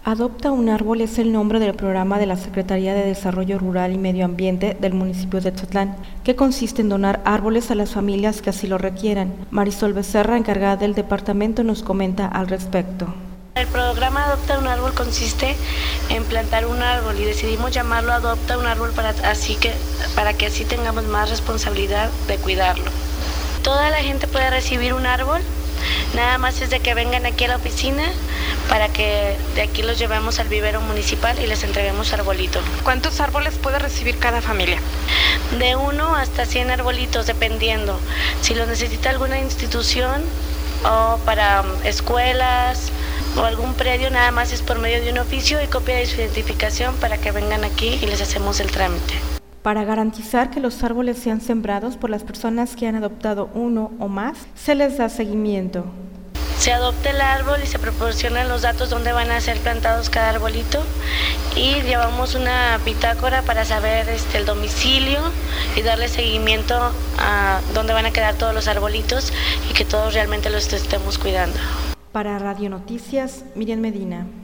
Adopta un árbol es el nombre del programa de la Secretaría de Desarrollo Rural y Medio Ambiente del municipio de Tzatlán, que consiste en donar árboles a las familias que así lo requieran. Marisol Becerra, encargada del departamento, nos comenta al respecto. El programa Adopta un Árbol consiste en plantar un árbol y decidimos llamarlo Adopta un Árbol para que así tengamos más responsabilidad de cuidarlo. Toda la gente puede recibir un árbol, nada más es de que vengan aquí a la oficina para que de aquí los llevemos al vivero municipal y les entreguemos arbolito. ¿Cuántos árboles puede recibir cada familia? De 1 hasta 100 arbolitos, dependiendo. Si los necesita alguna institución o para escuelas o algún predio, nada más es por medio de un oficio y copia de su identificación para que vengan aquí y les hacemos el trámite. Para garantizar que los árboles sean sembrados por las personas que han adoptado uno o más, se les da seguimiento. Se adopta el árbol y se proporcionan los datos donde van a ser plantados cada arbolito y llevamos una bitácora para saber el domicilio y darle seguimiento a dónde van a quedar todos los arbolitos y que todos realmente los estemos cuidando. Para Radio Noticias, Miriam Medina.